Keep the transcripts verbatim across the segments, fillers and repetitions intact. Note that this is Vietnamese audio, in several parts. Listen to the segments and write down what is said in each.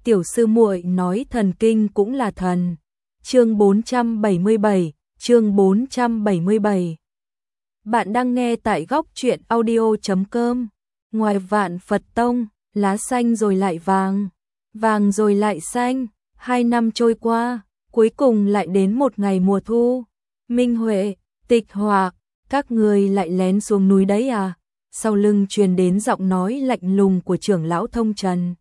tiểu sư muội nói thần kinh cũng là thần. Chương bốn trăm bảy mươi bảy, chương bốn trăm bảy mươi bảy. Bạn đang nghe tại góc truyện audio chấm com. Ngoài Vạn Phật Tông, lá xanh rồi lại vàng, vàng rồi lại xanh, hai năm trôi qua, cuối cùng lại đến một ngày mùa thu. Minh Huệ, Tịch Hòa, các người lại lén xuống núi đấy à? Sau lưng truyền đến giọng nói lạnh lùng của trưởng lão Thông Trần.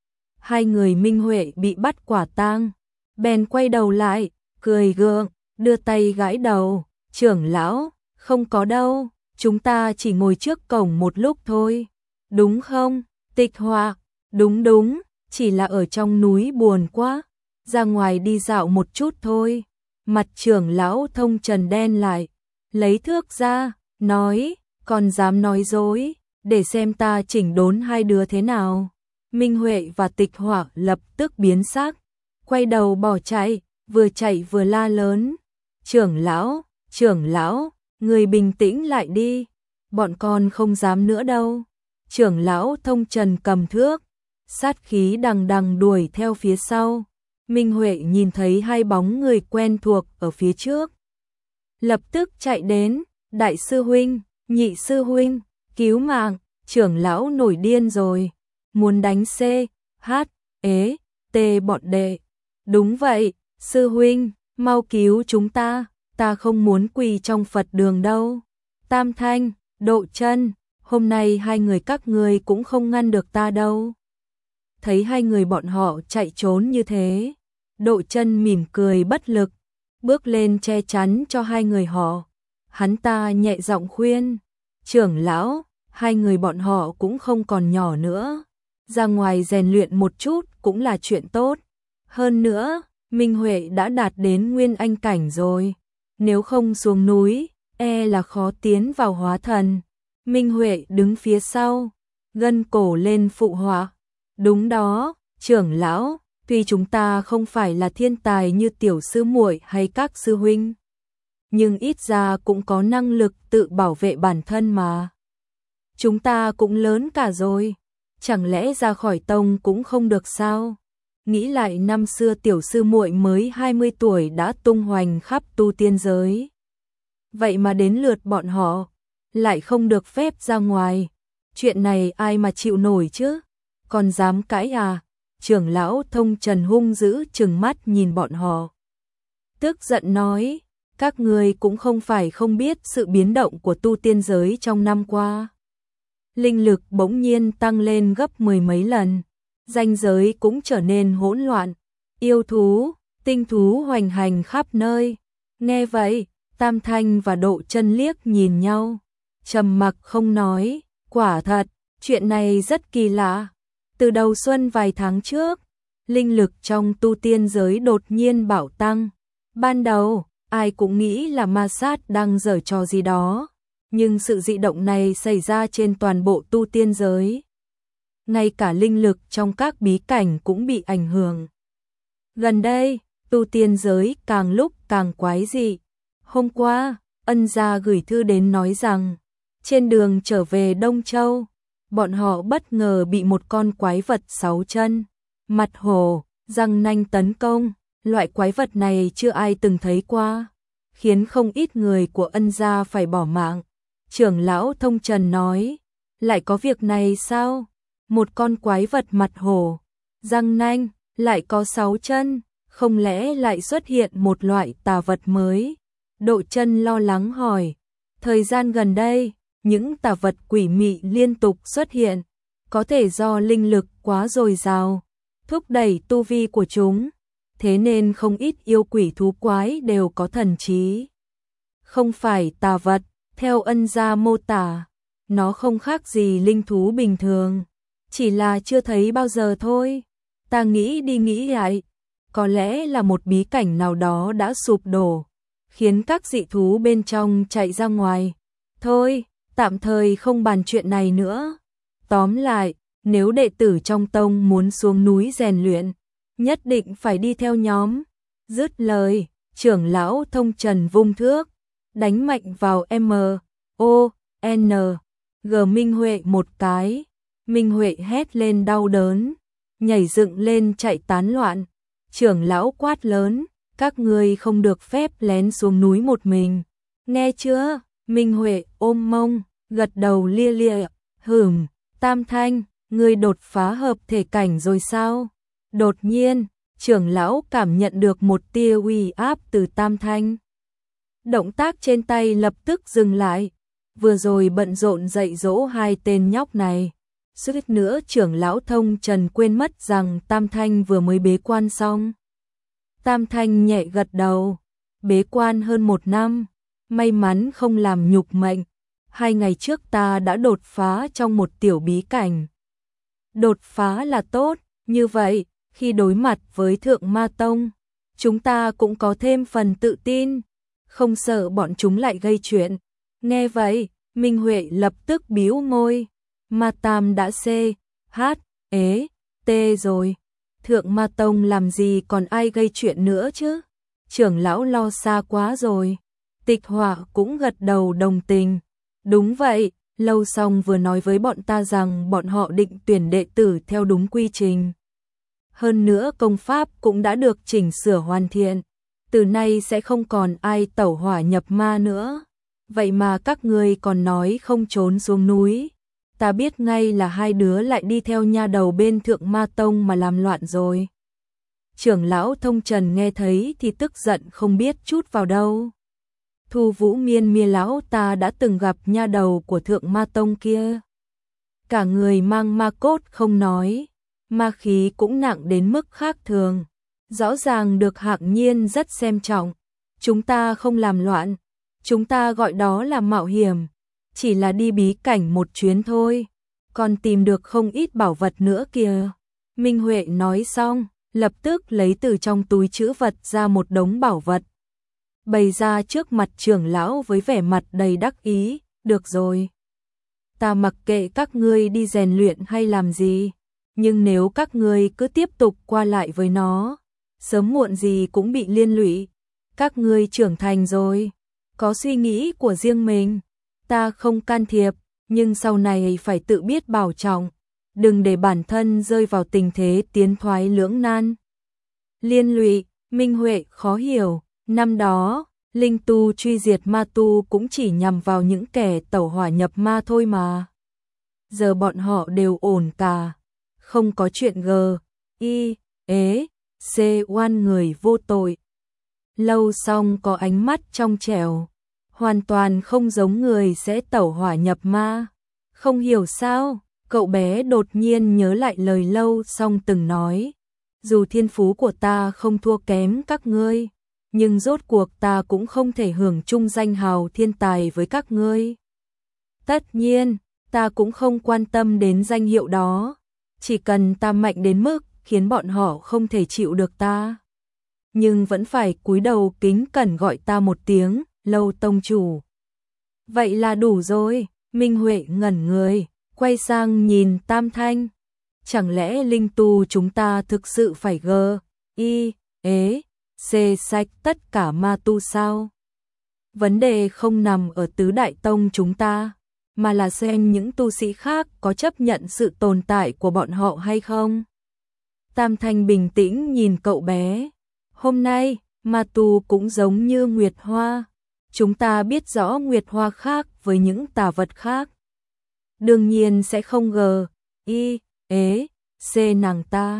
Hai người Minh Huệ bị bắt quả tang, bèn quay đầu lại, cười gượng, đưa tay gãi đầu, trưởng lão, không có đâu, chúng ta chỉ ngồi trước cổng một lúc thôi, đúng không? Tịch Hòa, đúng đúng, chỉ là ở trong núi buồn quá, ra ngoài đi dạo một chút thôi. Mặt trưởng lão Thông Trần đen lại, lấy thước ra, nói, còn dám nói dối, để xem ta chỉnh đốn hai đứa thế nào. Minh Huệ và Tịch Hỏa lập tức biến sắc, quay đầu bỏ chạy, vừa chạy vừa la lớn. Trưởng lão, trưởng lão, người bình tĩnh lại đi, bọn con không dám nữa đâu. Trưởng lão Thông Trần cầm thước, sát khí đằng đằng đuổi theo phía sau. Minh Huệ nhìn thấy hai bóng người quen thuộc ở phía trước, lập tức chạy đến, đại sư huynh, nhị sư huynh, cứu mạng, trưởng lão nổi điên rồi, muốn đánh C, H, ế, T bọn đệ. Đúng vậy, sư huynh, mau cứu chúng ta, ta không muốn quỳ trong Phật đường đâu. Tam Thanh, Độ Chân, hôm nay hai người các ngươi cũng không ngăn được ta đâu. Thấy hai người bọn họ chạy trốn như thế, Độ Chân mỉm cười bất lực, bước lên che chắn cho hai người họ. Hắn ta nhẹ giọng khuyên, trưởng lão, hai người bọn họ cũng không còn nhỏ nữa, ra ngoài rèn luyện một chút cũng là chuyện tốt. Hơn nữa, Minh Huệ đã đạt đến nguyên anh cảnh rồi, nếu không xuống núi, e là khó tiến vào hóa thần. Minh Huệ đứng phía sau, gân cổ lên phụ họa, đúng đó, trưởng lão, tuy chúng ta không phải là thiên tài như tiểu sư muội hay các sư huynh, nhưng ít ra cũng có năng lực tự bảo vệ bản thân mà. Chúng ta cũng lớn cả rồi, chẳng lẽ ra khỏi tông cũng không được sao? Nghĩ lại năm xưa tiểu sư muội mới hai mươi tuổi đã tung hoành khắp tu tiên giới. Vậy mà đến lượt bọn họ, lại không được phép ra ngoài. Chuyện này ai mà chịu nổi chứ? Còn dám cãi à? Trưởng lão Thông Trần hung dữ trừng mắt nhìn bọn họ, tức giận nói, các ngươi cũng không phải không biết sự biến động của tu tiên giới trong năm qua. Linh lực bỗng nhiên tăng lên gấp mười mấy lần, ranh giới cũng trở nên hỗn loạn, yêu thú, tinh thú hoành hành khắp nơi. Nghe vậy, Tam Thanh và Độ Chân liếc nhìn nhau, trầm mặc không nói. Quả thật, chuyện này rất kỳ lạ. Từ đầu xuân vài tháng trước, linh lực trong tu tiên giới đột nhiên bạo tăng. Ban đầu, ai cũng nghĩ là ma sát đang giở trò gì đó, nhưng sự dị động này xảy ra trên toàn bộ tu tiên giới. Ngay cả linh lực trong các bí cảnh cũng bị ảnh hưởng. Gần đây, tu tiên giới càng lúc càng quái dị. Hôm qua, Ân gia gửi thư đến nói rằng, trên đường trở về Đông Châu, bọn họ bất ngờ bị một con quái vật sáu chân, mặt hổ, răng nanh tấn công. Loại quái vật này chưa ai từng thấy qua, khiến không ít người của Ân gia phải bỏ mạng. Trưởng lão Thông Trần nói, lại có việc này sao? Một con quái vật mặt hổ, răng nanh, lại có sáu chân, không lẽ lại xuất hiện một loại tà vật mới? Độ Chân lo lắng hỏi, thời gian gần đây, những tà vật quỷ mị liên tục xuất hiện, có thể do linh lực quá dồi dào, thúc đẩy tu vi của chúng, thế nên không ít yêu quỷ thú quái đều có thần trí. Không phải tà vật, theo Ân gia mô tả, nó không khác gì linh thú bình thường, chỉ là chưa thấy bao giờ thôi. Ta nghĩ đi nghĩ lại, có lẽ là một bí cảnh nào đó đã sụp đổ, khiến các dị thú bên trong chạy ra ngoài. Thôi, tạm thời không bàn chuyện này nữa. Tóm lại, nếu đệ tử trong tông muốn xuống núi rèn luyện, nhất định phải đi theo nhóm. Dứt lời, trưởng lão Thông Trần vung thước, đánh mạnh vào M, O, N, G Minh Huệ một cái. Minh Huệ hét lên đau đớn, nhảy dựng lên chạy tán loạn. Trưởng lão quát lớn, các ngươi không được phép lén xuống núi một mình. Nghe chưa? Minh Huệ ôm mông, gật đầu lia lịa, hửm, Tam Thanh, ngươi đột phá hợp thể cảnh rồi sao? Đột nhiên, trưởng lão cảm nhận được một tia uy áp từ Tam Thanh. Động tác trên tay lập tức dừng lại, vừa rồi bận rộn dạy dỗ hai tên nhóc này. Suýt nữa trưởng lão Thông Trần quên mất rằng Tam Thanh vừa mới bế quan xong. Tam Thanh nhẹ gật đầu, bế quan hơn một năm, may mắn không làm nhục mệnh. Hai ngày trước ta đã đột phá trong một tiểu bí cảnh. Đột phá là tốt, như vậy, khi đối mặt với Thượng Ma Tông, chúng ta cũng có thêm phần tự tin, không sợ bọn chúng lại gây chuyện. Nghe vậy, Minh Huệ lập tức bĩu môi, Ma Tam đã C, H, ế, T rồi. Thượng Ma Tông làm gì còn ai gây chuyện nữa chứ? Trưởng lão lo xa quá rồi. Tịch Hỏa cũng gật đầu đồng tình. Đúng vậy, Lâu Song vừa nói với bọn ta rằng bọn họ định tuyển đệ tử theo đúng quy trình. Hơn nữa công pháp cũng đã được chỉnh sửa hoàn thiện. Từ nay sẽ không còn ai tẩu hỏa nhập ma nữa. Vậy mà các ngươi còn nói không trốn xuống núi. Ta biết ngay là hai đứa lại đi theo nha đầu bên Thượng Ma Tông mà làm loạn rồi. Trưởng lão Thông Trần nghe thấy thì tức giận không biết chút vào đâu. Thu Vũ Miên Mia lão ta đã từng gặp nha đầu của Thượng Ma Tông kia. Cả người mang ma cốt không nói, ma khí cũng nặng đến mức khác thường. Rõ ràng được Hạng Nhiên rất xem trọng. Chúng ta không làm loạn, chúng ta gọi đó là mạo hiểm. Chỉ là đi bí cảnh một chuyến thôi, còn tìm được không ít bảo vật nữa kìa. Minh Huệ nói xong, lập tức lấy từ trong túi trữ vật ra một đống bảo vật. Bày ra trước mặt trưởng lão với vẻ mặt đầy đắc ý, được rồi. Ta mặc kệ các ngươi đi rèn luyện hay làm gì, nhưng nếu các ngươi cứ tiếp tục qua lại với nó, sớm muộn gì cũng bị liên lụy. Các ngươi trưởng thành rồi, có suy nghĩ của riêng mình. Ta không can thiệp, nhưng sau này phải tự biết bảo trọng, đừng để bản thân rơi vào tình thế tiến thoái lưỡng nan. Liên lụy, Minh Huệ khó hiểu, năm đó, linh tu truy diệt ma tu cũng chỉ nhằm vào những kẻ tẩu hỏa nhập ma thôi mà. Giờ bọn họ đều ổn cả, không có chuyện gờ, y, ế, c oan người vô tội. Lâu Song có ánh mắt trong trẻo, hoàn toàn không giống người sẽ tẩu hỏa nhập ma. Không hiểu sao, cậu bé đột nhiên nhớ lại lời Lâu Song từng nói. Dù thiên phú của ta không thua kém các ngươi, nhưng rốt cuộc ta cũng không thể hưởng chung danh hào thiên tài với các ngươi. Tất nhiên, ta cũng không quan tâm đến danh hiệu đó, chỉ cần ta mạnh đến mức khiến bọn họ không thể chịu được ta. Nhưng vẫn phải cúi đầu kính cẩn gọi ta một tiếng, Lâu tông chủ. Vậy là đủ rồi, Minh Huệ ngẩn người, quay sang nhìn Tam Thanh. Chẳng lẽ linh tu chúng ta thực sự phải gờ, y, ế, c sạch tất cả ma tu sao? Vấn đề không nằm ở tứ đại tông chúng ta, mà là xem những tu sĩ khác có chấp nhận sự tồn tại của bọn họ hay không. Tam Thanh bình tĩnh nhìn cậu bé. Hôm nay, ma tu cũng giống như Nguyệt Hoa. Chúng ta biết rõ Nguyệt Hoa khác với những tà vật khác. Đương nhiên sẽ không gờ, y, ế, c nàng ta.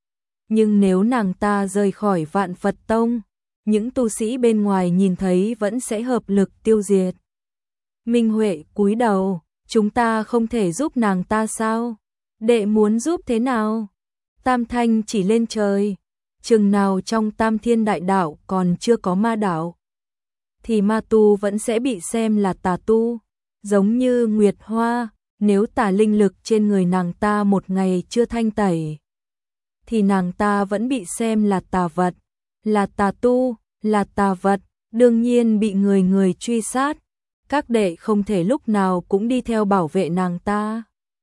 Nhưng nếu nàng ta rời khỏi Vạn Phật Tông, những tu sĩ bên ngoài nhìn thấy vẫn sẽ hợp lực tiêu diệt. Minh Huệ cúi đầu, chúng ta không thể giúp nàng ta sao? Đệ muốn giúp thế nào? Tam Thanh chỉ lên trời, chừng nào trong Tam Thiên Đại Đạo còn chưa có ma đạo, thì ma tu vẫn sẽ bị xem là tà tu. Giống như Nguyệt Hoa, nếu tà linh lực trên người nàng ta một ngày chưa thanh tẩy, thì nàng ta vẫn bị xem là tà vật, là tà tu, là tà vật, đương nhiên bị người người truy sát. Các đệ không thể lúc nào cũng đi theo bảo vệ nàng ta.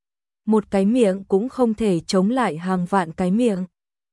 Một cái miệng cũng không thể chống lại hàng vạn cái miệng.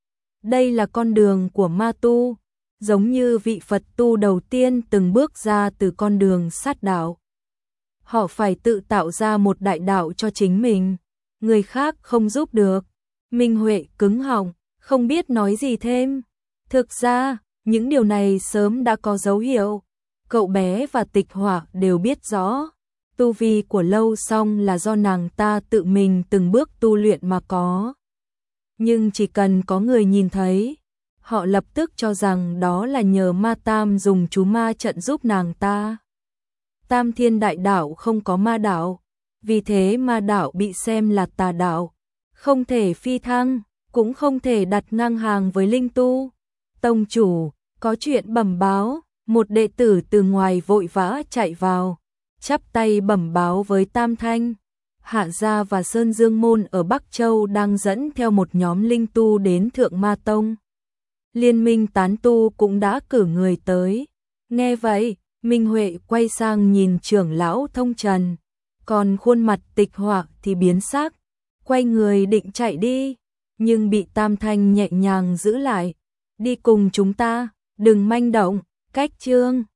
Đây là con đường của ma tu, giống như vị Phật tu đầu tiên từng bước ra từ con đường sát đạo. Họ phải tự tạo ra một đại đạo cho chính mình, người khác không giúp được. Minh Huệ cứng họng, không biết nói gì thêm. Thực ra, những điều này sớm đã có dấu hiệu. Cậu bé và Tịch Hỏa đều biết rõ. Tu vi của Lâu Song là do nàng ta tự mình từng bước tu luyện mà có. Nhưng chỉ cần có người nhìn thấy, họ lập tức cho rằng đó là nhờ Ma Tam dùng chú ma trận giúp nàng ta. Tam Thiên Đại Đạo không có ma đạo, vì thế ma đạo bị xem là tà đạo, không thể phi thăng, cũng không thể đặt ngang hàng với linh tu. Tông chủ, có chuyện bẩm báo. Một đệ tử từ ngoài vội vã chạy vào, chắp tay bẩm báo với Tam Thanh. Hạ Gia và Sơn Dương Môn ở Bắc Châu đang dẫn theo một nhóm linh tu đến Thượng Ma Tông. Liên minh tán tu cũng đã cử người tới. Nghe vậy, Minh Huệ quay sang nhìn trưởng lão Thông Trần, còn khuôn mặt Tịch Hỏa thì biến sắc, quay người định chạy đi, nhưng bị Tam Thanh nhẹ nhàng giữ lại. Đi cùng chúng ta, đừng manh động. Cách chương